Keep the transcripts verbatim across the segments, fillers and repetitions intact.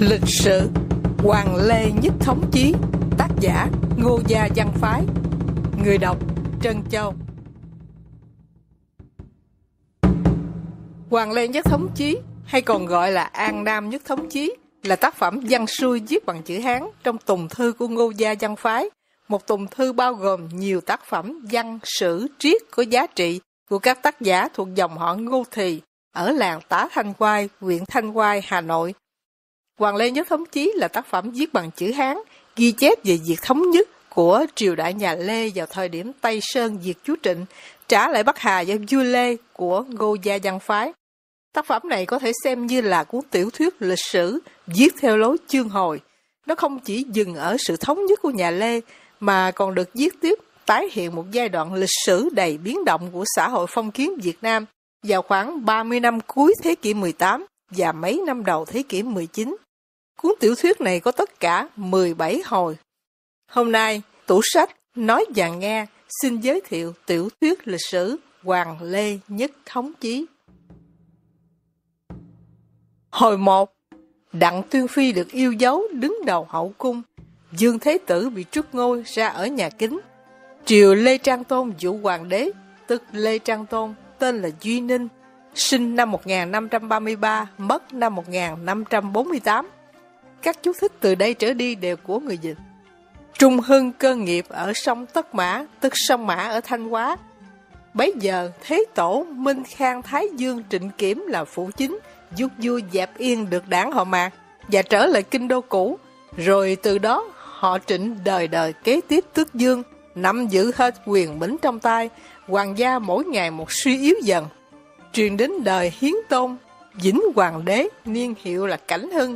Lịch sử Hoàng Lê Nhất Thống Chí. Tác giả Ngô Gia Văn Phái. Người đọc Trân Châu. Hoàng Lê Nhất Thống Chí, hay còn gọi là An Nam Nhất Thống Chí, là tác phẩm văn xuôi viết bằng chữ Hán trong tùng thư của Ngô Gia Văn Phái, một tùng thư bao gồm nhiều tác phẩm văn, sử, triết có giá trị của các tác giả thuộc dòng họ Ngô Thì ở làng Tá Thanh Quai, huyện Thanh Oai, Hà Nội. Hoàng Lê Nhất Thống Chí là tác phẩm viết bằng chữ Hán, ghi chép về việc thống nhất của triều đại nhà Lê vào thời điểm Tây Sơn diệt chúa Trịnh, trả lại Bắc Hà cho vua Lê của Ngô Gia Văn Phái. Tác phẩm này có thể xem như là cuốn tiểu thuyết lịch sử viết theo lối chương hồi. Nó không chỉ dừng ở sự thống nhất của nhà Lê, mà còn được viết tiếp tái hiện một giai đoạn lịch sử đầy biến động của xã hội phong kiến Việt Nam vào khoảng ba mươi năm cuối thế kỷ mười tám và mấy năm đầu thế kỷ mười chín. Cuốn tiểu thuyết này có tất cả mười bảy hồi. Hôm nay, tủ sách Nói và Nghe xin giới thiệu tiểu thuyết lịch sử Hoàng Lê Nhất Thống Chí. Hồi một. Đặng Tuyên Phi được yêu dấu đứng đầu hậu cung. Dương Thế Tử bị truất ngôi ra ở nhà Kính. Triều Lê Trang Tôn dụ hoàng đế, tức Lê Trang Tôn, tên là Duy Ninh, sinh năm một nghìn năm trăm ba mươi ba, mất năm một nghìn năm trăm bốn mươi tám. Các chú thích từ đây trở đi đều của người dịch. Trung hưng cơ nghiệp ở sông Tất Mã, tức sông Mã ở Thanh Hóa. Bấy giờ Thế Tổ Minh Khang Thái Dương Trịnh Kiểm là phụ chính, giúp vua dẹp yên được đảng họ Mạc và trở lại kinh đô cũ. Rồi từ đó họ Trịnh đời đời kế tiếp tước dương, nắm giữ hết quyền bính trong tay. Hoàng gia mỗi ngày một suy yếu dần. Truyền đến đời Hiến Tôn, Vĩnh Hoàng đế, niên hiệu là Cảnh Hưng.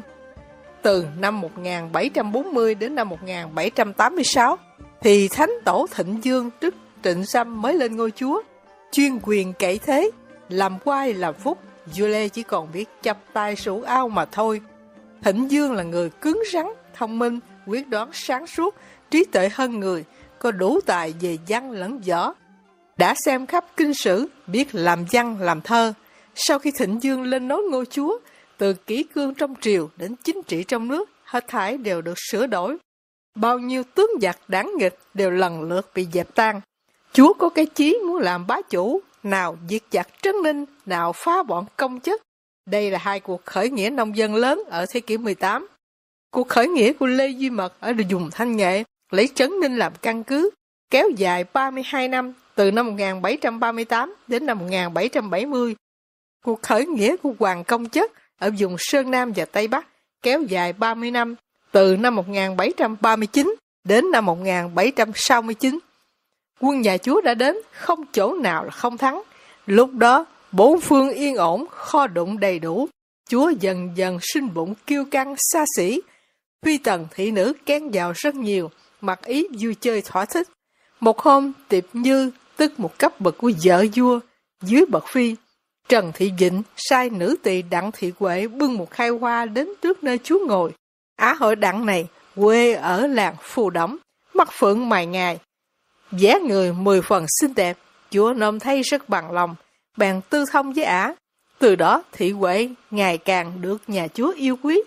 Từ năm một nghìn bảy trăm bốn mươi đến năm một nghìn bảy trăm tám mươi sáu, thì Thánh Tổ Thịnh Dương tức Trịnh Sâm mới lên ngôi chúa, chuyên quyền cậy thế, làm quai làm phúc. Vua Lê chỉ còn biết chắp tay sủ ao mà thôi. Thịnh Dương là người cứng rắn, thông minh, quyết đoán sáng suốt, trí tuệ hơn người, có đủ tài về văn lẫn võ. Đã xem khắp kinh sử, biết làm văn làm thơ. Sau khi Thịnh Dương lên nối ngôi chúa, từ kỷ cương trong triều đến chính trị trong nước, hết thảy đều được sửa đổi. Bao nhiêu tướng giặc đáng nghịch đều lần lượt bị dẹp tan. Chúa có cái chí muốn làm bá chủ, nào diệt giặc trấn ninh, nào phá bọn công chức. Đây là hai cuộc khởi nghĩa nông dân lớn ở thế kỷ mười tám. Cuộc khởi nghĩa của Lê Duy Mật ở vùng Thanh Nghệ lấy Trấn Ninh làm căn cứ, kéo dài ba mươi hai năm, từ năm một nghìn bảy trăm ba mươi tám đến năm một nghìn bảy trăm bảy mươi. Cuộc khởi nghĩa của Hoàng Công Chất ở vùng Sơn Nam và Tây Bắc kéo dài ba mươi năm, từ năm một nghìn bảy trăm ba mươi chín đến năm một nghìn bảy trăm sáu mươi chín. Quân nhà Chúa đã đến, không chỗ nào là không thắng. Lúc đó, bốn phương yên ổn, kho đụng đầy đủ. Chúa dần dần sinh bụng kiêu căng xa xỉ. Phi tần thị nữ kén vào rất nhiều, mặc ý vui chơi thỏa thích. Một hôm, Tiệp Như, tức một cấp bậc của vợ vua, dưới bậc phi, Trần Thị Vịnh sai nữ tỳ Đặng Thị Huệ bưng một khay hoa đến trước nơi Chúa ngồi. Á hội Đặng này quê ở làng Phù Đổng, mắt phượng mày ngài, vẻ người mười phần xinh đẹp. Chúa nôm thấy rất bằng lòng, bèn tư thông với ả. Từ đó Thị Huệ ngày càng được nhà Chúa yêu quý.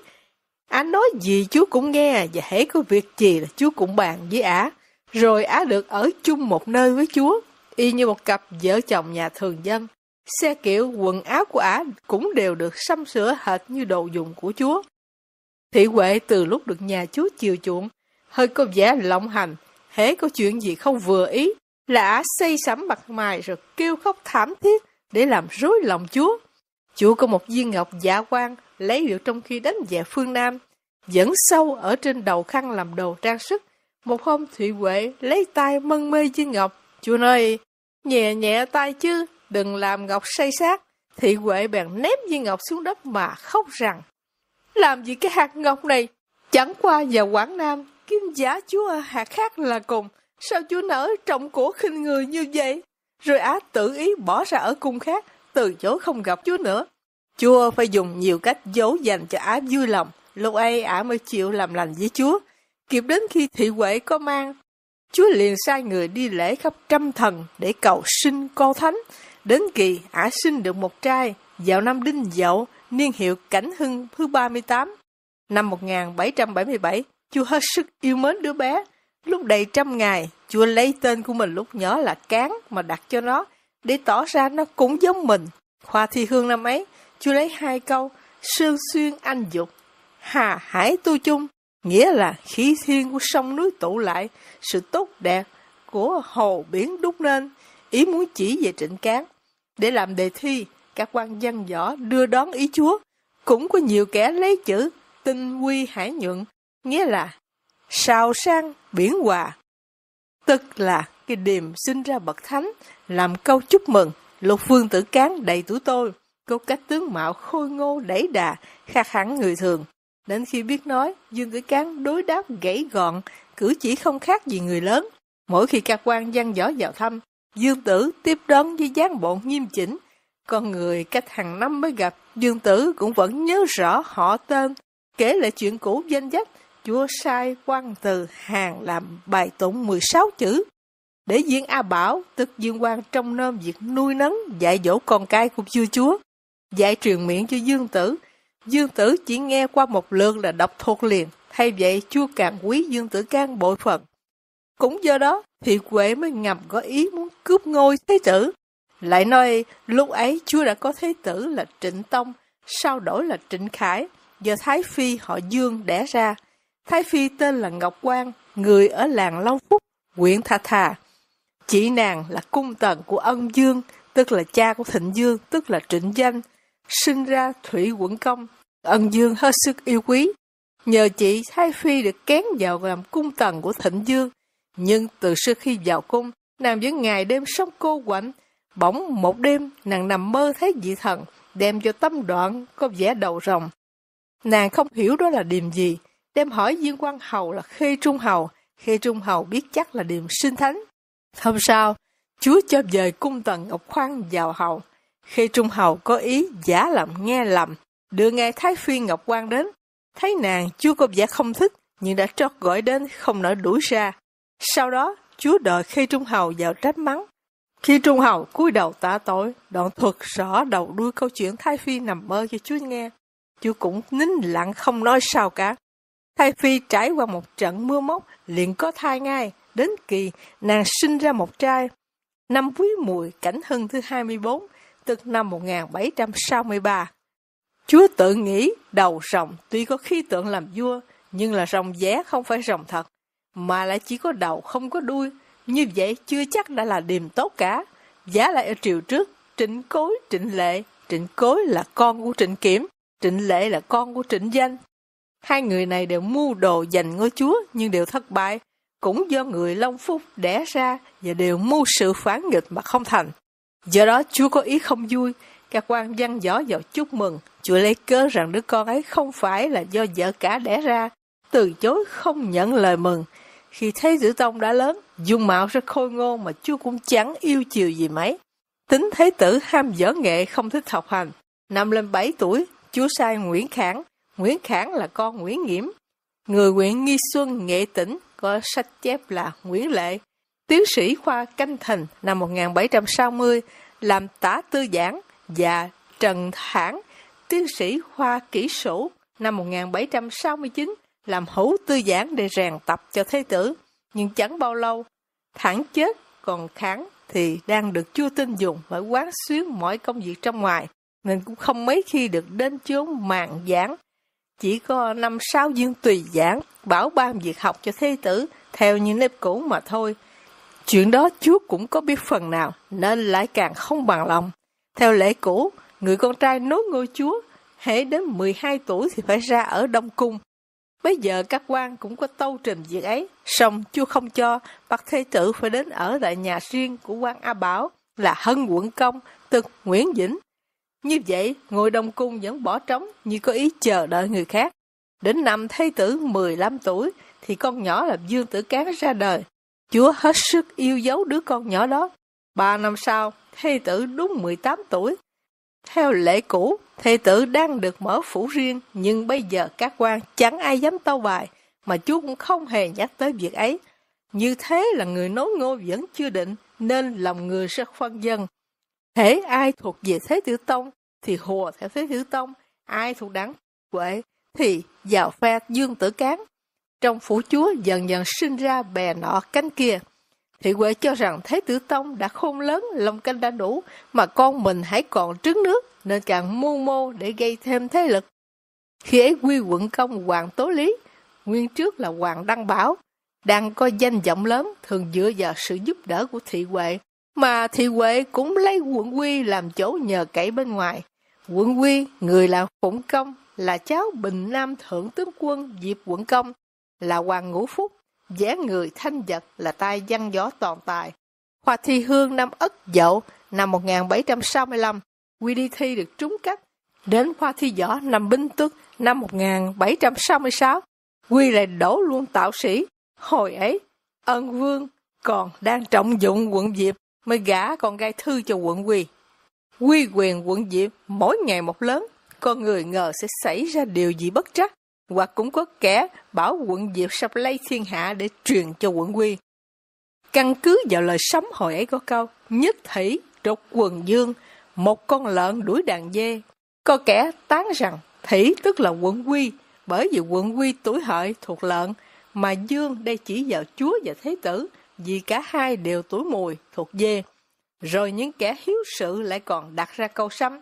Ả nói gì Chúa cũng nghe, và hễ có việc gì là Chúa cũng bàn với ả. Rồi ả được ở chung một nơi với Chúa, y như một cặp vợ chồng nhà thường dân. Xe kiệu, quần áo của ả cũng đều được sắm sửa hệt như đồ dùng của Chúa. Thị Huệ từ lúc được nhà Chúa chiều chuộng, hơi có vẻ lộng hành, hễ có chuyện gì không vừa ý là ả xây sẩm mặt mày rồi kêu khóc thảm thiết để làm rối lòng Chúa. Chúa có một viên ngọc dạ quang lấy được trong khi đánh về phương Nam, vẫn sâu ở trên đầu khăn làm đồ trang sức. Một hôm Thị Huệ lấy tay mân mê viên ngọc. Chúa nói, nhẹ nhẹ tay chứ, đừng làm ngọc say sát. Thị Huệ bèn ném viên ngọc xuống đất mà khóc rằng, làm gì cái hạt ngọc này? Chẳng qua vào Quảng Nam, kim giá Chúa hạt khác là cùng. Sao Chúa nỡ trọng của khinh người như vậy? Rồi ả tự ý bỏ ra ở cung khác, từ chối không gặp Chúa nữa. Chúa phải dùng nhiều cách dỗ dành cho ả vui lòng. Lúc ấy ả mới chịu làm lành với Chúa. Kịp đến khi Thị Huệ có mang, Chúa liền sai người đi lễ khắp trăm thần để cầu sinh con thánh. Đến kỳ ả sinh được một trai vào năm Đinh Dậu, niên hiệu Cảnh Hưng thứ ba mươi tám. Năm một nghìn bảy trăm bảy mươi bảy, Chúa hết sức yêu mến đứa bé. Lúc đầy trăm ngày, Chúa lấy tên của mình lúc nhỏ là Cán mà đặt cho nó, để tỏ ra nó cũng giống mình. Khoa thi hương năm ấy, Chúa lấy hai câu sơn xuyên anh dục, hà hải tu chung, nghĩa là khí thiên của sông núi tụ lại, sự tốt đẹp của hồ biển đúc nên. Ý muốn chỉ về Trịnh Cán. Để làm đề thi, các quan văn võ đưa đón ý Chúa. Cũng có nhiều kẻ lấy chữ tinh quy hải nhuận, nghĩa là sào sang biển hòa, tức là cái điềm sinh ra bậc thánh, làm câu chúc mừng. Lục Vương Tử Cán đầy tuổi tôi, có cách tướng mạo khôi ngô đẩy đà, khác hẳn người thường. Đến khi biết nói, Dương Tử Cán đối đáp gãy gọn, cử chỉ không khác gì người lớn. Mỗi khi các quan văn võ vào thăm, Dương Tử tiếp đón với dáng bộ nghiêm chỉnh. Con người cách hàng năm mới gặp, Dương Tử cũng vẫn nhớ rõ họ tên, kể lại chuyện cũ danh dách. Chúa sai quan từ hàng làm bài tụng mười sáu chữ, để viên A Bảo, tức Dương Quan, trông nom việc nuôi nấng, dạy dỗ con cái của vua chúa. Dạy truyền miệng cho Dương Tử. Dương Tử chỉ nghe qua một lượt là đọc thuộc liền, thay vậy Chúa càng quý Dương Tử Cán bội phần. Cũng do đó, Thị Huệ mới ngầm có ý muốn cướp ngôi thế tử. Lại nói, lúc ấy Chúa đã có thế tử là Trịnh Tông, sau đổi là Trịnh Khải, do Thái Phi họ Dương đẻ ra. Thái Phi tên là Ngọc Quan, người ở làng Long Phúc, huyện Thà Thà. Chị nàng là cung tần của Ân Dương, tức là cha của Thịnh Dương, tức là Trịnh Danh, sinh ra Thủy Quận Công. Ân Dương hết sức yêu quý. Nhờ chị, Thái Phi được kén vào làm cung tần của Thịnh Dương. Nhưng từ sau khi vào cung, nàng vẫn ngày đêm sống cô quạnh. Bỗng một đêm, nàng nằm mơ thấy vị thần, đem cho tâm đoạn có vẻ đầu rồng. Nàng không hiểu đó là điềm gì, đem hỏi viên quan hầu là Khê Trung Hầu. Khê Trung Hầu biết chắc là điềm sinh thánh. Hôm sau, Chúa cho dời cung tần Ngọc Khoan vào hầu. Khê Trung Hầu có ý giả làm nghe lầm, đưa ngay Thái Phi Ngọc Quan đến. Thấy nàng, Chúa có vẻ không thích, nhưng đã trót gọi đến, không nỡ đuổi ra. Sau đó, Chúa đòi Khê Trung Hầu vào trách mắng. Khê Trung Hầu cúi đầu tạ tội, đoạn thuật rõ đầu đuôi câu chuyện Thái Phi nằm mơ cho Chúa nghe. Chúa cũng nín lặng không nói sao cả. Thái Phi trải qua một trận mưa móc, liền có thai ngay. Đến kỳ, nàng sinh ra một trai. Năm Quý Mùi, Cảnh Hưng thứ hai mươi bốn, tức năm một nghìn bảy trăm sáu mươi ba. Chúa tự nghĩ đầu rồng tuy có khí tượng làm vua, nhưng là rồng vẽ không phải rồng thật, mà lại chỉ có đầu không có đuôi. Như vậy chưa chắc đã là điềm tốt cả. Giả lại ở triều trước, Trịnh Cối, Trịnh Lệ. Trịnh Cối là con của Trịnh Kiểm, Trịnh Lệ là con của Trịnh Danh. Hai người này đều mưu đồ giành ngôi chúa, nhưng đều thất bại, cũng do người Long Phúc đẻ ra, và đều mưu sự phản nghịch mà không thành. Do đó Chúa có ý không vui. Các quan văn võ vào chúc mừng. Chúa lấy cớ rằng đứa con ấy không phải là do vợ cả đẻ ra, từ chối không nhận lời mừng. Khi Thế Tử Tông đã lớn, dung mạo rất khôi ngô mà Chúa cũng chẳng yêu chiều gì mấy. Tính Thế Tử ham võ nghệ, không thích học hành. Năm lên bảy tuổi, Chúa sai Nguyễn Khảng. Nguyễn Khảng là con Nguyễn Nghiễm, người huyện Nghi Xuân, Nghệ Tĩnh, có sách chép là Nguyễn Lệ. Tiến sĩ khoa Canh Thìn năm một nghìn bảy trăm sáu mươi làm tả tư giảng, và Trần Thản, tiến sĩ khoa kỹ sử năm một nghìn bảy trăm sáu mươi chín làm hữu tư giảng để rèn tập cho Thế Tử. Nhưng chẳng bao lâu, Thản chết, còn Khảng thì đang được Chúa tin dùng phải quán xuyến mọi công việc trong ngoài, nên cũng không mấy khi được đến chốn màn giảng. Chỉ có năm sáu viên tùy giảng, bảo ban việc học cho Thế Tử, theo như nếp cũ mà thôi. Chuyện đó Chúa cũng có biết phần nào, nên lại càng không bằng lòng. Theo lễ cũ, người con trai nối ngôi chúa, hễ đến mười hai tuổi thì phải ra ở Đông Cung. Bây giờ các quan cũng có tâu trình việc ấy, song Chúa không cho, bắt Thế Tử phải đến ở tại nhà riêng của quan A Bảo là Hân Quận Công, tức Nguyễn Vĩnh. Như vậy, ngôi Đông Cung vẫn bỏ trống như có ý chờ đợi người khác. Đến năm Thế Tử mười lăm tuổi thì con nhỏ là Dương Tử Cán ra đời. Chúa hết sức yêu dấu đứa con nhỏ đó. Ba năm sau, Thế Tử đúng mười tám tuổi. Theo lệ cũ, Thế Tử đang được mở phủ riêng, nhưng bây giờ các quan chẳng ai dám tâu bài, mà Chúa cũng không hề nhắc tới việc ấy. Như thế là người nối ngôi vẫn chưa định, nên lòng người rất phân vân. Hễ ai thuộc về Thế Tử Tông thì hùa theo Thế Tử Tông, ai thuộc đảng Huệ thì vào phe Dương Tử Cán. Trong phủ chúa dần dần sinh ra bè nọ cánh kia. Thị Huệ cho rằng Thế Tử Tông đã khôn lớn, lông canh đã đủ, mà con mình hãy còn trứng nước, nên càng mưu mô để gây thêm thế lực. Khi ấy Quy Quận Công Hoàng Tố Lý, nguyên trước là Hoàng Đăng Bảo, đang có danh vọng lớn, thường dựa vào sự giúp đỡ của Thị Huệ, mà Thị Huệ cũng lấy Quận Quy làm chỗ nhờ cậy bên ngoài. Quận Quy, người là Phụng Công, là cháu Bình Nam Thượng tướng quân Diệp Quận Công, là Hoàng Ngũ Phúc, dáng người thanh vật, là tay văn võ toàn tài. Khoa thi hương năm Ất Dậu năm một nghìn bảy trăm sáu mươi lăm, Quy đi thi được trúng cấp. Đến khoa thi võ năm Bính Tuất năm một nghìn bảy trăm sáu mươi sáu, Quy lại đổ luôn tạo sĩ. Hồi ấy, Ân Vương còn đang trọng dụng quận Diệp, mới gả con gái thư cho quận Quy. Quy quyền quận Diệp mỗi ngày một lớn, con người ngờ sẽ xảy ra điều gì bất trắc, hoặc cũng có kẻ bảo quận Diệp sắp lấy thiên hạ để truyền cho quận Quy. Căn cứ vào lời sấm hồi ấy có câu, nhất thủy trục quần dương, một con lợn đuổi đàn dê. Có kẻ tán rằng thủy tức là quận Quy, bởi vì quận Quy tuổi hợi thuộc lợn, mà dương đây chỉ vào chúa và thế tử, vì cả hai đều tuổi mùi thuộc dê. Rồi những kẻ hiếu sự lại còn đặt ra câu sấm: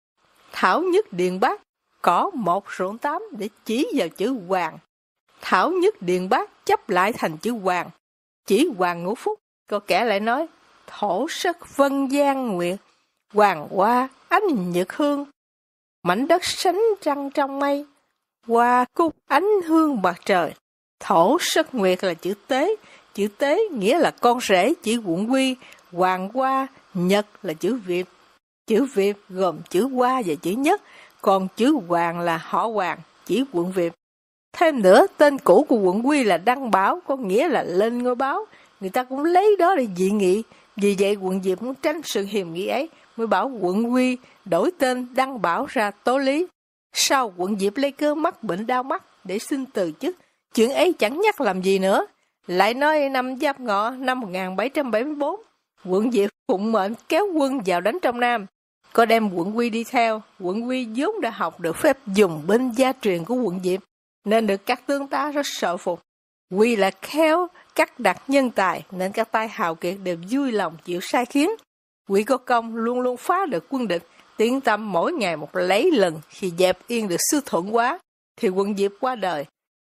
Thảo nhất Điền Bác, có một ruộng tám để chỉ vào chữ Hoàng. Thảo nhất Điền Bác chấp lại thành chữ Hoàng, chỉ Hoàng Ngũ Phúc. Có kẻ lại nói: Thổ sắc vân gian nguyệt, hoàng hoa ánh nhật hương. Mảnh đất sánh trăng trong mây, hoa cúc ánh hương mặt trời. Thổ sắc nguyệt là chữ tế, chữ tế nghĩa là con rể chỉ quận Quy. Hoàng hoa nhật là chữ Việt, chữ Việt gồm chữ Hoa và chữ Nhất, còn chữ Hoàng là họ Hoàng, chỉ quận Việt. Thêm nữa, tên cũ của quận Quy là Đăng Bảo, có nghĩa là lên ngôi báo. Người ta cũng lấy đó để dị nghị. Vì vậy quận Diệp muốn tránh sự hiềm nghi ấy, mới bảo quận Quy đổi tên Đăng Bảo ra Tố Lý. Sau quận Diệp lấy cớ mắc bệnh đau mắt để xin từ chức, chuyện ấy chẳng nhắc làm gì nữa. Lại nói năm Giáp Ngọ năm một nghìn bảy trăm bảy mươi bốn, quận Diệp phụng mệnh kéo quân vào đánh trong Nam. Có đem quận Quy đi theo, quận Quy vốn đã học được phép dùng binh gia truyền của quận Diệp, nên được các tướng tá rất sợ phục. Quy là khéo cắt đặt nhân tài, nên các tay hào kiệt đều vui lòng chịu sai khiến. Quy có công luôn luôn phá được quân địch, tiến tâm mỗi ngày một lấy lần. Khi dẹp yên được sư Thuận Quá, thì quận Diệp qua đời.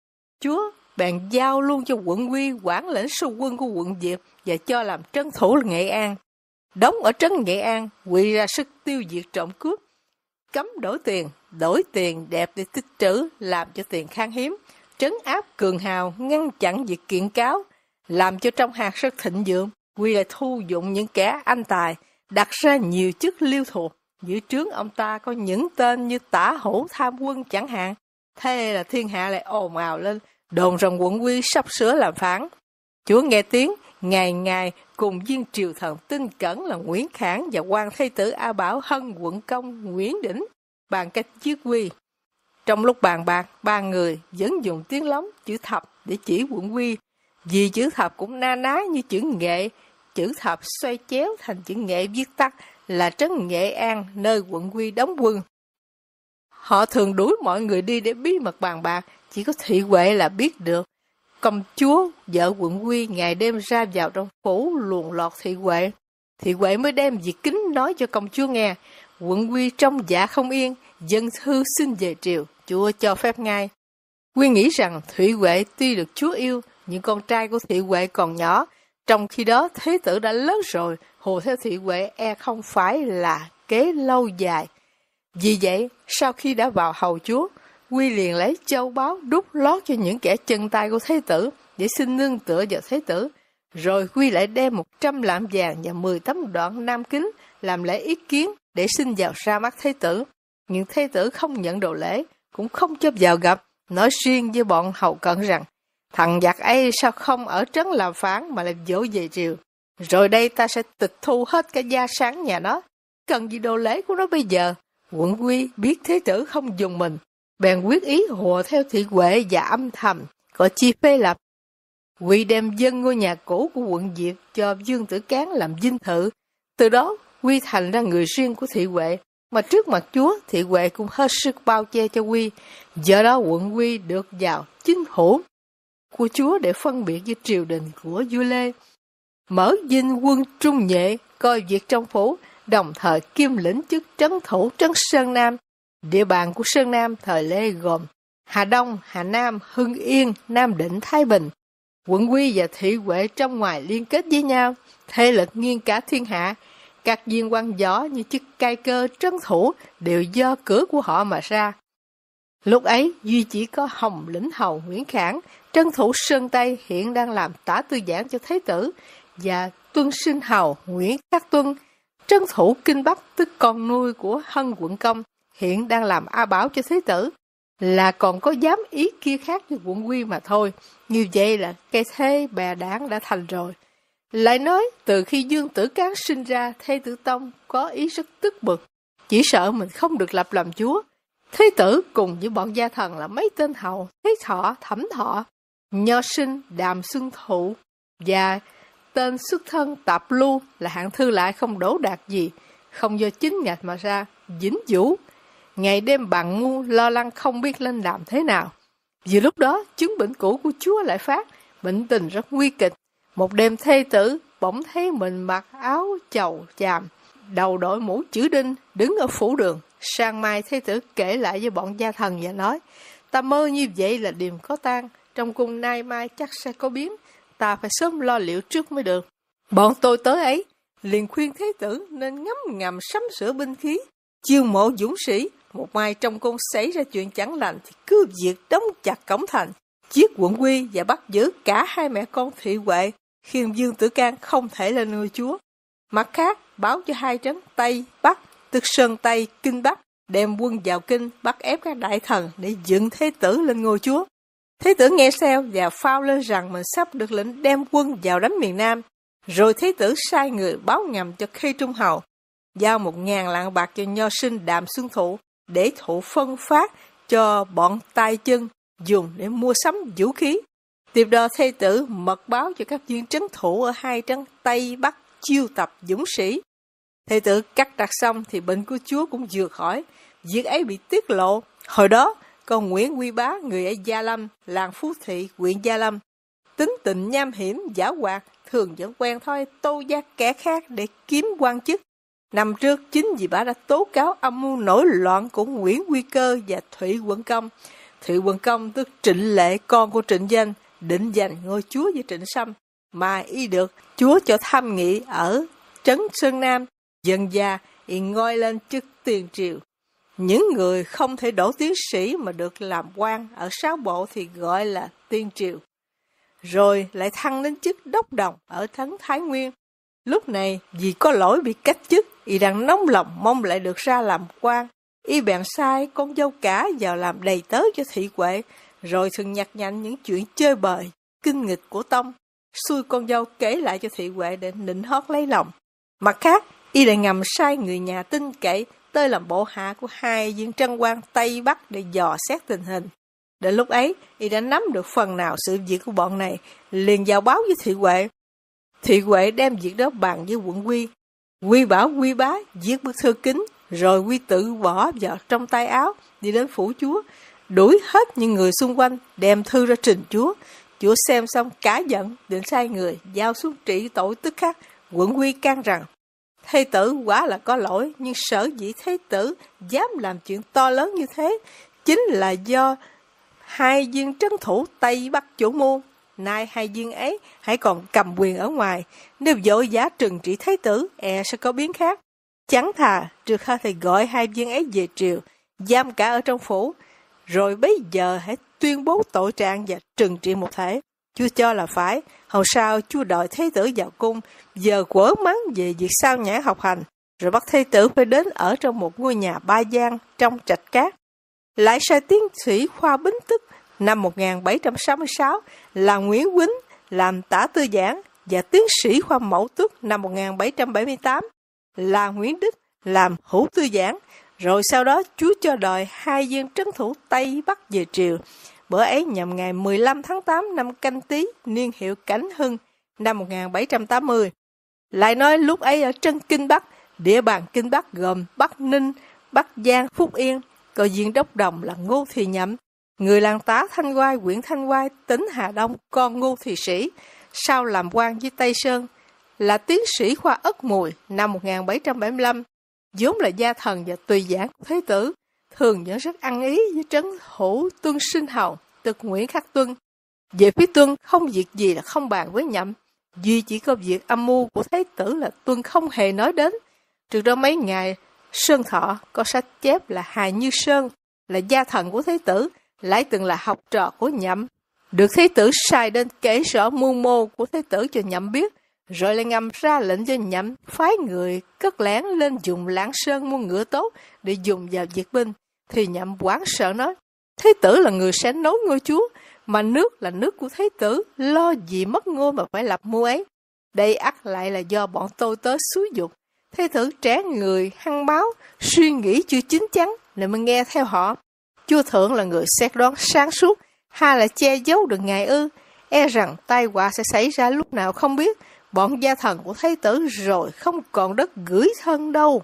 Chúa bèn giao luôn cho quận Quy quản lĩnh số quân của quận Diệp và cho làm trấn thủ là Nghệ An. Đóng ở trấn Nghệ An, Quy ra sức tiêu diệt trộm cướp, cấm đổi tiền, đổi tiền đẹp để tích trữ, làm cho tiền khan hiếm, trấn áp cường hào, ngăn chặn việc kiện cáo, làm cho trong hạt rất thịnh vượng. Quy lại thu dụng những kẻ anh tài, đặt ra nhiều chức liêu thuộc. Dưới trướng ông ta có những tên như Tả Hữu Tham Quân chẳng hạn. Thế là thiên hạ lại ồn ào lên, đồn rằng quận Quy sắp sửa làm phản. Chúa nghe tiếng, ngày ngày cùng viên triều thần tinh cẩn là Nguyễn Khảng và quan thái tử A Bảo Hân Quận Công Nguyễn Đỉnh bàn cách giết Quy. Trong lúc bàn bạc, ba người vẫn dùng tiếng lóng chữ thập để chỉ quận Quy, vì chữ thập cũng na ná như chữ Nghệ. Chữ thập xoay chéo thành chữ Nghệ viết tắt là trấn Nghệ An, nơi quận Quy đóng quân. Họ thường đuổi mọi người đi để bí mật bàn bạc, chỉ có Thị Huệ là biết được. Công chúa, vợ quận Quy, ngày đêm ra vào trong phủ luồn lọt Thị Huệ. Thị Huệ mới đem việc kính nói cho công chúa nghe. Quận Quy trong dạ không yên, dân thư xin về triều, chúa cho phép ngay. Quy nghĩ rằng Thị Huệ tuy được chúa yêu, nhưng con trai của Thị Huệ còn nhỏ, trong khi đó thế tử đã lớn rồi, hùa theo Thị Huệ e không phải là kế lâu dài. Vì vậy, sau khi đã vào hầu chúa, Quy liền lấy châu báu đút lót cho những kẻ chân tay của thế tử để xin nương tựa vào thế tử. Rồi Quy lại đem một trăm lạng vàng và mười tấm đoạn nam kính làm lễ ý kiến để xin vào ra mắt thế tử. Nhưng thế tử không nhận đồ lễ, cũng không cho vào gặp, nói riêng với bọn hầu cận rằng: thằng giặc ấy sao không ở trấn làm phán mà lại dỗ về triều. Rồi đây ta sẽ tịch thu hết cả gia sản nhà nó, cần gì đồ lễ của nó bây giờ. Quận Quy biết thế tử không dùng mình, bèn quyết ý hùa theo Thị Huệ và âm thầm có chi phê lập. Quy đem dâng ngôi nhà cũ của quận Diệp cho Dương Tử Cán làm dinh thự. Từ đó Quy thành ra người riêng của Thị Huệ, mà trước mặt chúa, Thị Huệ cũng hết sức bao che cho Quy. Do đó quận Quy được vào chính phủ của chúa để phân biệt với triều đình của vua Lê. Mở dinh quân trung nhuệ coi việc trong phủ, đồng thời kiêm lĩnh chức trấn thủ trấn Sơn Nam. Địa bàn của Sơn Nam thời Lê gồm Hà Đông, Hà Nam, Hưng Yên, Nam Định, Thái Bình. Quận Quy và Thị Huệ trong ngoài liên kết với nhau, thế lực nghiêng cả thiên hạ. Các viên quan võ như chức cai cơ, trấn thủ đều do cửa của họ mà ra. Lúc ấy, duy chỉ có Hồng Lĩnh Hầu Nguyễn Khảng, trấn thủ Sơn Tây hiện đang làm tả tư giảng cho Thế tử, và Tuân Sinh Hầu Nguyễn Khắc Tuân, trấn thủ Kinh Bắc tức con nuôi của Hân Quận Công, hiện đang làm A Bảo cho Thế tử, là còn có dám ý kia khác với quận Quy mà thôi. Như vậy là cây thế bè đảng đã thành rồi. Lại nói, từ khi Dương Tử Cán sinh ra, Thế Tử Tông có ý rất tức bực, chỉ sợ mình không được lập làm chúa. Thế tử cùng với bọn gia thần là mấy tên hầu, Thế Thọ, Thẩm Thọ, Nho Sinh, Đàm Xuân Thụ và tên xuất thân Tạp Lưu là hạng thư lại không đỗ đạt gì, không do chính ngạch mà ra, Vĩnh Vũ. Ngày đêm bằng ngu lo lắng không biết lên làm thế nào. Vừa lúc đó, chứng bệnh cũ của chúa lại phát, bệnh tình rất nguy kịch. Một đêm thê tử bỗng thấy mình mặc áo chầu chàm, đầu đội mũ chữ đinh, đứng ở phủ đường. Sang mai thê tử kể lại với bọn gia thần và nói, ta mơ như vậy là điềm có tang, trong cung nay mai chắc sẽ có biến, ta phải sớm lo liệu trước mới được. Bọn tôi tới ấy, liền khuyên thế tử nên ngấm ngầm sắm sửa binh khí, chiêu mộ dũng sĩ. Một mai trong cung xảy ra chuyện chẳng lành thì cứ việc đóng chặt cổng thành, giết quận Quy và bắt giữ cả hai mẹ con Thị Huệ, khiến Dương Tử Cang không thể lên ngôi chúa. Mặt khác, báo cho hai trấn Tây, Bắc, tức Sơn Tây, Kinh Bắc, đem quân vào kinh bắt ép các đại thần để dựng thế tử lên ngôi chúa. Thế tử nghe theo và phao lên rằng mình sắp được lệnh đem quân vào đánh miền Nam. Rồi thế tử sai người báo ngầm cho Khê Trung Hầu, giao một ngàn lạng bạc cho Nho Sinh Đàm Xuân Thụ để thụ phân phát cho bọn tay chân dùng để mua sắm vũ khí. Tiếp đó thế tử mật báo cho các viên trấn thủ ở hai trấn Tây Bắc chiêu tập dũng sĩ. Thế tử cắt đặt xong thì bệnh của chúa cũng vừa khỏi. Việc ấy bị tiết lộ. Hồi đó, con Nguyễn Quy Bá, người ở Gia Lâm, làng Phú Thị, huyện Gia Lâm, tính tình nham hiểm, giảo hoạt, thường vẫn quen thôi tô giác kẻ khác để kiếm quan chức. Năm trước, chính vì bà đã tố cáo âm mưu nổi loạn của Nguyễn Quy Cơ và Thụy Quận Công. Thụy Quận Công tức Trịnh Lệ, con của Trịnh Danh, định giành ngôi chúa với Trịnh Sâm, mà y được chúa cho tham nghị ở trấn Sơn Nam. Dần già, y ngôi lên chức tiền triều. Những người không thể đỗ tiến sĩ mà được làm quan ở sáu bộ thì gọi là tiên triều. Rồi lại thăng đến chức đốc đồng ở trấn Thái Nguyên. Lúc này, vì có lỗi bị cách chức, y đang nóng lòng mong lại được ra làm quan. Y bèn sai con dâu cả vào làm đầy tớ cho Thị Huệ, rồi thường nhặt nhạnh những chuyện chơi bời, kinh nghịch của Tông, xui con dâu kể lại cho Thị Huệ để nịnh hót lấy lòng. Mặt khác, y lại ngầm sai người nhà tin cậy tới làm bộ hạ của hai viên trân quan Tây Bắc để dò xét tình hình. Đến lúc ấy, y đã nắm được phần nào sự việc của bọn này, liền giao báo với Thị Huệ. Thị Huệ đem việc đó bàn với quận Quy. Quy bảo Quy Bá viết bức thư kính, rồi Quy tự bỏ vào trong tay áo, đi đến phủ chúa, đuổi hết những người xung quanh, đem thư ra trình chúa. Chúa xem xong cả giận, định sai người giao xuống trị tội tức khắc. Quận Quy can rằng, Thế tử quả là có lỗi, nhưng sở dĩ Thế tử dám làm chuyện to lớn như thế, chính là do hai viên trấn thủ Tây Bắc chủ mưu. Nay hai viên ấy hãy còn cầm quyền ở ngoài, nếu vội vã trừng trị Thế tử, e sẽ có biến khác. Chẳng thà trước hết thì gọi hai viên ấy về triều, giam cả ở trong phủ, rồi bây giờ hãy tuyên bố tội trạng và trừng trị một thể. Chúa cho là phải, hầu sao chúa đòi Thế tử vào cung, giờ quở mắng về việc sao nhã học hành, rồi bắt Thế tử phải đến ở trong một ngôi nhà ba gian trong Trạch Cát. Lại sai tiến sĩ khoa Bính Tức năm một nghìn bảy trăm sáu mươi sáu là Nguyễn Quýnh làm tả tư giảng, và tiến sĩ khoa Mậu Tuất năm một nghìn bảy trăm bảy mươi tám là Nguyễn Đích làm hữu tư giảng. Rồi sau đó chúa cho đòi hai viên trấn thủ Tây Bắc về triều. Bữa ấy nhằm ngày mười lăm tháng tám năm Canh Tý, niên hiệu Cảnh Hưng, năm một nghìn bảy trăm tám mươi. Lại nói lúc ấy ở trấn Kinh Bắc, địa bàn Kinh Bắc gồm Bắc Ninh, Bắc Giang, Phúc Yên, có viên đốc đồng là Ngô Thì Nhậm, người làng Tá Thanh Oai, huyện Thanh Oai, tỉnh Hà Đông, con Ngô Thì Sĩ, sau làm quan với Tây Sơn, là tiến sĩ khoa Ất Mùi năm một nghìn bảy trăm bảy mươi lăm, vốn là gia thần và tùy giảng của Thế tử, thường vẫn rất ăn ý với trấn hữu Tuân Sinh Hầu, tức Nguyễn Khắc Tuân. Về phía Tuân, không việc gì là không bàn với Nhậm, duy chỉ có việc âm mưu của Thế tử là Tuân không hề nói đến. Trước đó mấy ngày, Sơn Thọ có sách chép là Hài Như Sơn, là gia thần của Thế tử, lại từng là học trò của Nhậm, được Thế tử sai đến kể rõ mưu mô của Thế tử cho Nhậm biết, rồi lại ngầm ra lệnh cho Nhậm phái người cất lén lên dùng Lạng Sơn mua ngựa tốt để dùng vào duyệt binh. Thì Nhậm hoảng sợ nói, Thế tử là người sẽ nối ngôi chúa, mà nước là nước của Thế tử, lo gì mất ngôi mà phải lập mưu ấy. Đây ắt lại là do bọn tôi tới xúi dục. Thế tử trẻ người hăng máu, suy nghĩ chưa chín chắn nên mới nghe theo họ. Chúa thượng là người xét đoán sáng suốt, hay là che giấu được ngài ư? E rằng tai họa sẽ xảy ra lúc nào không biết. Bọn gia thần của Thế tử rồi không còn đất gửi thân đâu.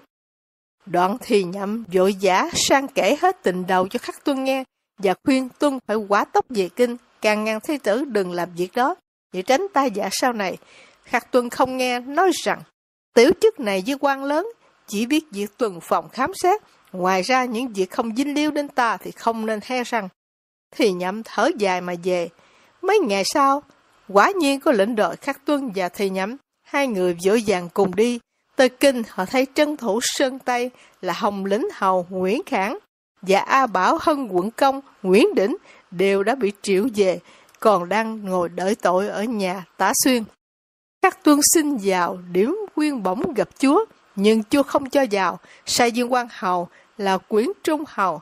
Đoạn Thì Nhậm vội vã sang kể hết tình đầu cho Khắc Tuân nghe, và khuyên Tuân phải hỏa tốc về kinh, can ngăn Thế tử đừng làm việc đó, để tránh tai vạ sau này. Khắc Tuân không nghe, nói rằng tiểu chức này với quan lớn, chỉ biết việc tuần phòng khám xét, ngoài ra những việc không dính líu đến ta thì không nên he răng. Thì Nhậm thở dài mà về. Mấy ngày sau, quả nhiên có lệnh đội Khắc Tuân và Thì Nhậm, hai người vội vàng cùng đi. Tới kinh họ thấy trấn thủ Sơn Tây là Hồng Lĩnh Hầu Nguyễn Khảng và A Bảo Hân Quận Công Nguyễn Đỉnh đều đã bị triệu về, còn đang ngồi đợi tội ở nhà Tả Xuyên. Khắc Tuân xin vào điểm quyên bổng gặp chúa, nhưng chúa không cho vào, sai Dương Quan Hầu là Quyển Trung Hầu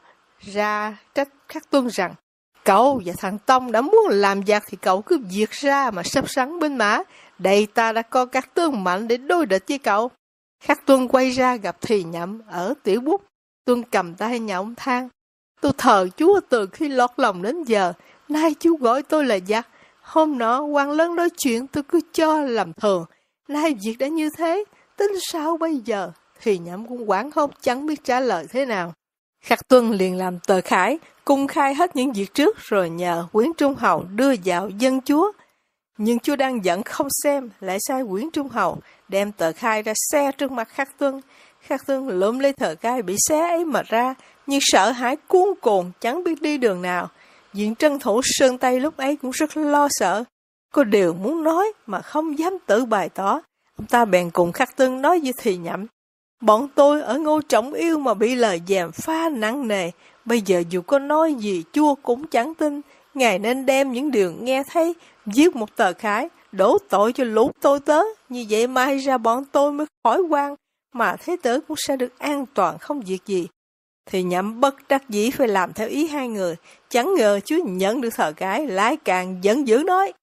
ra trách Khắc Tuân rằng, cậu và thằng Tông đã muốn làm giặc thì cậu cứ việc ra mà sắp sẵn binh mã, đây ta đã có các tướng mạnh để đối địch với cậu. Khắc Tuân quay ra gặp Thì Nhậm ở Tiểu Bút. Tuân cầm tay Nhậm than, tôi thờ chúa từ khi lọt lòng đến giờ, nay chú gọi tôi là giặc. Hôm nọ quan lớn nói chuyện tôi cứ cho làm thường, nay việc đã như thế, tính sao bây giờ? Thì Nhậm cũng hoảng hốt chẳng biết trả lời thế nào. Khắc Tuân liền làm tờ khải, cung khai hết những việc trước rồi nhờ Quyển Trung Hầu đưa vào dân chúa. Nhưng chúa đang giận không xem, lại sai Quyển Trung Hầu đem tờ khai ra xe trước mặt Khắc Tuân. Khắc Tuân lụm lấy tờ khai bị xé ấy mà ra, nhưng sợ hãi cuống cuồng chẳng biết đi đường nào. Diện trân thủ Sơn Tây lúc ấy cũng rất lo sợ, có điều muốn nói mà không dám tự bày tỏ. Ông ta bèn cùng Khắc Tuân nói với Thì Nhậm, bọn tôi ở Ngô Trọng Yêu mà bị lời gièm pha nặng nề, bây giờ dù có nói gì chúa cũng chẳng tin. Ngài nên đem những điều nghe thấy, viết một tờ khải, đổ tội cho lũ tôi tớ, như vậy mai ra bọn tôi mới khỏi quan, mà thế tử cũng sẽ được an toàn không việc gì. Thì Nhậm bất đắc dĩ phải làm theo ý hai người, chẳng ngờ chúa nhận được tờ khải lại càng giận dữ nói,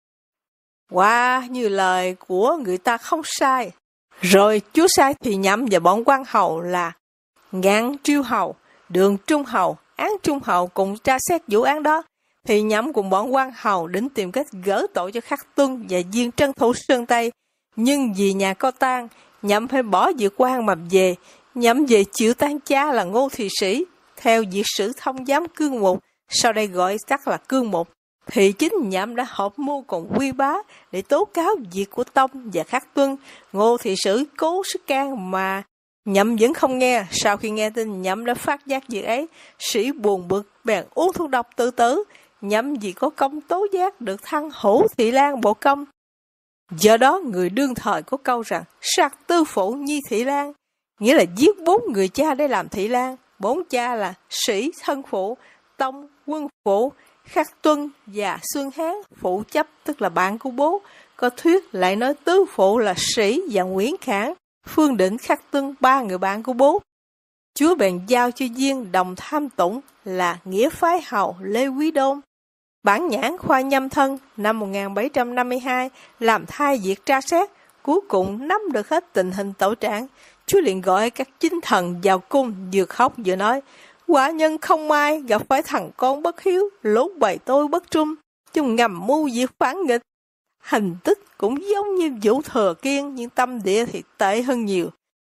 wow, như lời của người ta không sai. Rồi chúa sai Thì Nhậm và bọn quan hầu là Ngạn Triêu Hầu, Đường Trung Hầu, Án Trung Hầu cùng tra xét vụ án đó. Thì Nhậm cùng bọn quan hầu định tìm cách gỡ tội cho Khắc Tuân và viên trấn thủ Sơn Tây. Nhưng vì nhà có tang, Nhậm phải bỏ việc quan mà về. Nhậm về chịu tang cha là Ngô Thì Sĩ, theo việc sử thông giám Cương Mục, sau đây gọi tắt là Cương Mục. Thì chính Nhậm đã họp mưu cùng Quy Bá để tố cáo việc của Tông và Khắc Tuân. Ngô Thì Sĩ cố sức can mà Nhậm vẫn không nghe. Sau khi nghe tin Nhậm đã phát giác việc ấy, Sĩ buồn bực bèn uống thuốc độc tự tử. Nhậm vì có công tố giác được thăng hữu Thị Lan bộ công. Do đó người đương thời có câu rằng sát tư phụ nhi Thị Lan, nghĩa là giết bốn người cha để làm Thị Lan. Bốn cha là Sĩ thân phụ, Tông quân phụ, Khắc Tuân và Xuân Hán phụ chấp, tức là bạn của bố. Có thuyết lại nói tứ phụ là Sĩ và Nguyễn Khảng, Phương Định, Khắc Tuân, ba người bạn của bố. Chúa bèn giao cho viên đồng tham tụng là Nghĩa Phái Hầu Lê Quý Đôn, bản nhãn khoa nhâm thân năm một nghìn bảy trăm năm mươi hai làm thay việc tra xét, cuối cùng nắm được hết tình hình tội trạng. Chúa liền gọi các chính thần vào cung, vừa khóc vừa nói, quả nhân không may gặp phải thằng con bất hiếu, lũ bầy tôi bất trung, chúng ngầm mưu việc phản nghịch. Hình tức cũng giống như Vũ Thừa Kiên, nhưng tâm địa thì tệ hơn nhiều.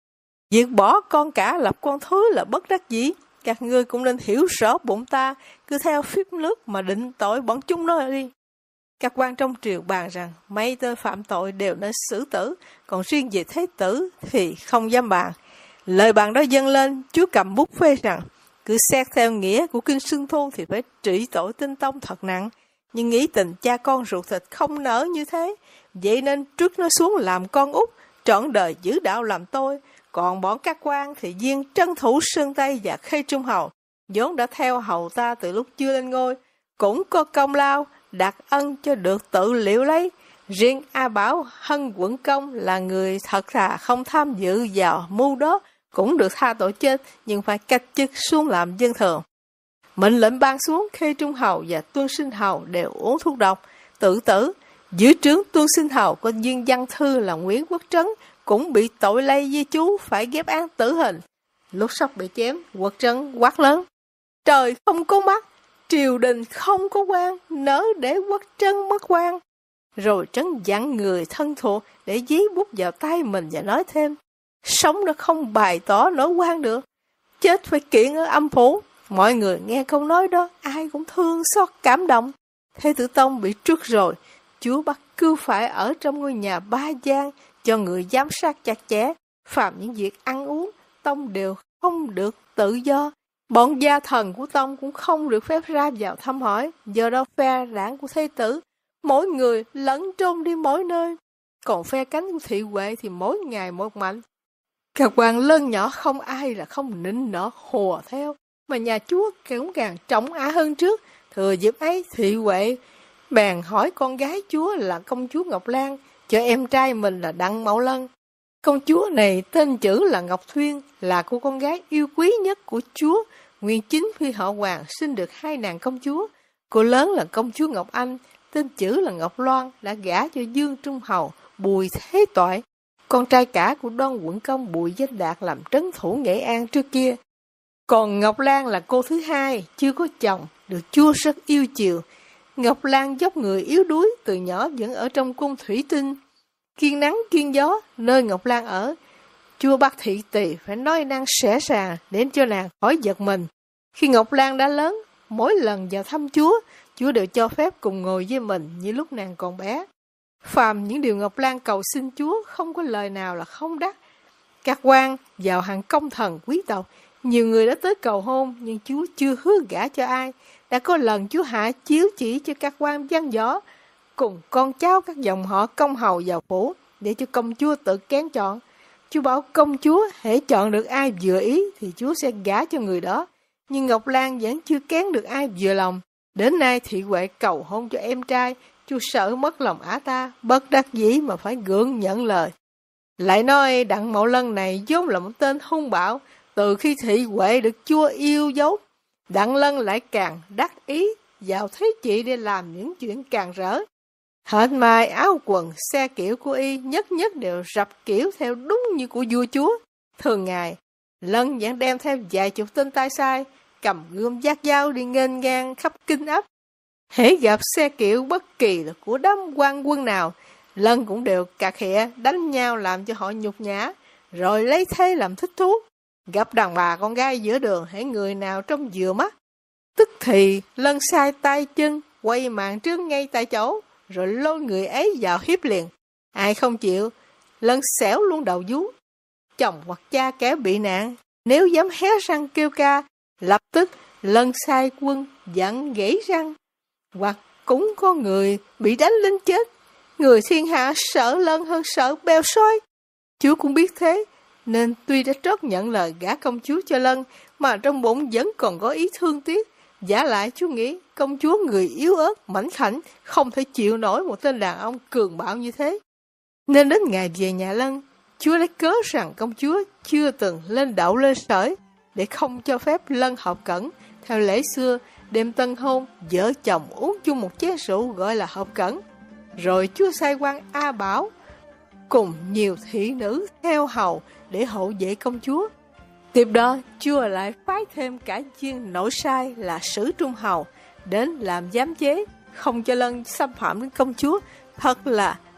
Việc bỏ con cả lập con thứ là bất đắc dĩ. Các ngươi cũng nên hiểu rõ bụng ta, cứ theo phép nước mà định tội bọn chúng nó đi. Các quan trong triều bàn rằng mấy tên phạm tội đều nên xử tử, còn riêng về thế tử thì không dám bàn. Lời bàn đó dâng lên, chúa cầm bút phê rằng cứ xét theo nghĩa của kinh Xưng Thôn thì phải trị tội Tinh Tông thật nặng, nhưng nghĩ tình cha con ruột thịt không nỡ như thế, vậy nên trước nó xuống làm con út, trọn đời giữ đạo làm tôi. Còn bọn các quan thì riêng trấn thủ Sơn Tây và Khê Trung Hầu, vốn đã theo hầu ta từ lúc chưa lên ngôi, cũng có công lao, đặc ân cho được tự liệu lấy. Riêng A Bảo Hân Quận Công là người thật thà không tham dự vào mưu đó, cũng được tha tội chết, nhưng phải cách chức xuống làm dân thường. Mệnh lệnh ban xuống, Khê Trung Hầu và Tuân Sinh Hầu đều uống thuốc độc, tự tử. Dưới trướng Tuân Sinh Hầu có viên văn thư là Nguyễn Quốc Trấn, cũng bị tội lây với chú phải ghép án tử hình. Lúc sắp bị chém, Quốc Trấn quát lớn: trời không có mắt, triều đình không có quan, nỡ để Quốc Trấn mất quan. Rồi Trấn dặn người thân thuộc để dí bút vào tay mình và nói thêm: sống nó không bày tỏ nổi quan được, chết phải kiện ở âm phủ. Mọi người nghe câu nói đó, ai cũng thương xót cảm động. Thế Tử Tông bị truất rồi, chúa bắt cứ phải ở trong ngôi nhà ba gian, cho người giám sát chặt chẽ. Phạm những việc ăn uống, Tông đều không được tự do. Bọn gia thần của Tông cũng không được phép ra vào thăm hỏi. Do đó phe đảng của Thế Tử, mỗi người lẫn trốn đi mỗi nơi. Còn phe cánh của Thị Huệ thì mỗi ngày một mạnh. Các quan lớn nhỏ không ai là không nịnh nọ hùa theo, mà nhà chúa cũng càng trọng á hơn trước. Thừa dịp ấy, Thị Huệ bèn hỏi con gái chúa là công chúa Ngọc Lan, cho em trai mình là Đặng Mậu Lân. Công chúa này tên chữ là Ngọc Thuyên, là cô con gái yêu quý nhất của chúa. Nguyên chính phi họ Hoàng sinh được hai nàng công chúa. Cô lớn là công chúa Ngọc Anh, tên chữ là Ngọc Loan, đã gả cho Dương Trung Hầu Bùi Thế Toại, con trai cả của Đoan Quận Công Bùi Danh Đạt làm trấn thủ Nghệ An trước kia. Còn Ngọc Lan là cô thứ hai, chưa có chồng, được chúa rất yêu chiều. Ngọc Lan dốc người yếu đuối, từ nhỏ vẫn ở trong cung thủy tinh, kiêng nắng kiêng gió. Nơi Ngọc Lan ở, chúa bắt thị tỳ phải nói năng sẻ sàng để cho nàng khỏi giật mình. Khi Ngọc Lan đã lớn, mỗi lần vào thăm chúa, chúa đều cho phép cùng ngồi với mình như lúc nàng còn bé. Phàm những điều Ngọc Lan cầu xin chúa, không có lời nào là không đắc. Các quan vào hàng công thần quý tộc, nhiều người đã tới cầu hôn, nhưng chúa chưa hứa gả cho ai. Đã có lần chúa hạ chiếu chỉ cho các quan văn võ cùng con cháu các dòng họ công hầu vào phủ, để cho công chúa tự kén chọn. Chúa bảo công chúa hễ chọn được ai vừa ý thì chúa sẽ gả cho người đó. Nhưng Ngọc Lan vẫn chưa kén được ai vừa lòng. Đến nay Thị Huệ cầu hôn cho em trai, chúa sợ mất lòng ả ta, bất đắc dĩ mà phải gượng nhận lời. Lại nói Đặng Mậu Lân này vốn là một tên hung bạo. Từ khi Thị Huệ được chúa yêu dấu, Đặng Lân lại càng đắc ý vào thế chị để làm những chuyện càng rỡ. Hệt mai áo quần, xe kiệu của y nhất nhất đều rập kiểu theo đúng như của vua chúa. Thường ngày, Lân vẫn đem theo vài chục tên tay sai, cầm gươm vác dao đi nghênh ngang khắp kinh ấp. Hễ gặp xe kiệu bất kỳ là của đám quan quân nào, Lân cũng đều cà khịa đánh nhau làm cho họ nhục nhã, rồi lấy thế làm thích thú. Gặp đàn bà con gái giữa đường, hễ người nào trông vừa mắt, tức thì Lân sai tay chân quay màn trướng ngay tại chỗ, rồi lôi người ấy vào hiếp liền. Ai không chịu, Lân xẻo luôn đầu vú. Chồng hoặc cha kẻ bị nạn, nếu dám hé răng kêu ca, lập tức Lân sai quân dặn gãy răng. Hoặc cũng có người bị đánh đến chết. Người thiên hạ sợ Lân hơn sợ beo sói. Chúa cũng biết thế, nên tuy đã trót nhận lời gả công chúa cho Lân, mà trong bụng vẫn còn có ý thương tiếc. Giả lại Chúa nghĩ công chúa người yếu ớt, mảnh khảnh, không thể chịu nổi một tên đàn ông cường bạo như thế. Nên đến ngày về nhà Lân, Chúa lấy cớ rằng công chúa chưa từng lên đậu lên sởi, để không cho phép Lân hợp cẩn. Theo lễ xưa, đêm tân hôn, vợ chồng uống chung một chén rượu gọi là hợp cẩn. Rồi Chúa sai quan A Bảo cùng nhiều thị nữ theo hầu để hộ vệ công chúa. Tiếp đó, Chúa lại phái thêm cả viên nội sai là Sử Trung Hầu đến làm giám chế, không cho Lân xâm phạm đến công chúa. Thật là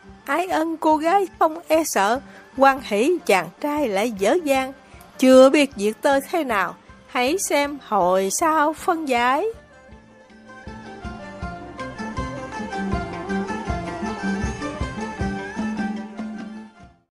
Ái ân cô gái không e sợ, hoan hỷ chàng trai lại dở dang. Chưa biết việc tơi thế nào, hãy xem hồi sau phân giải.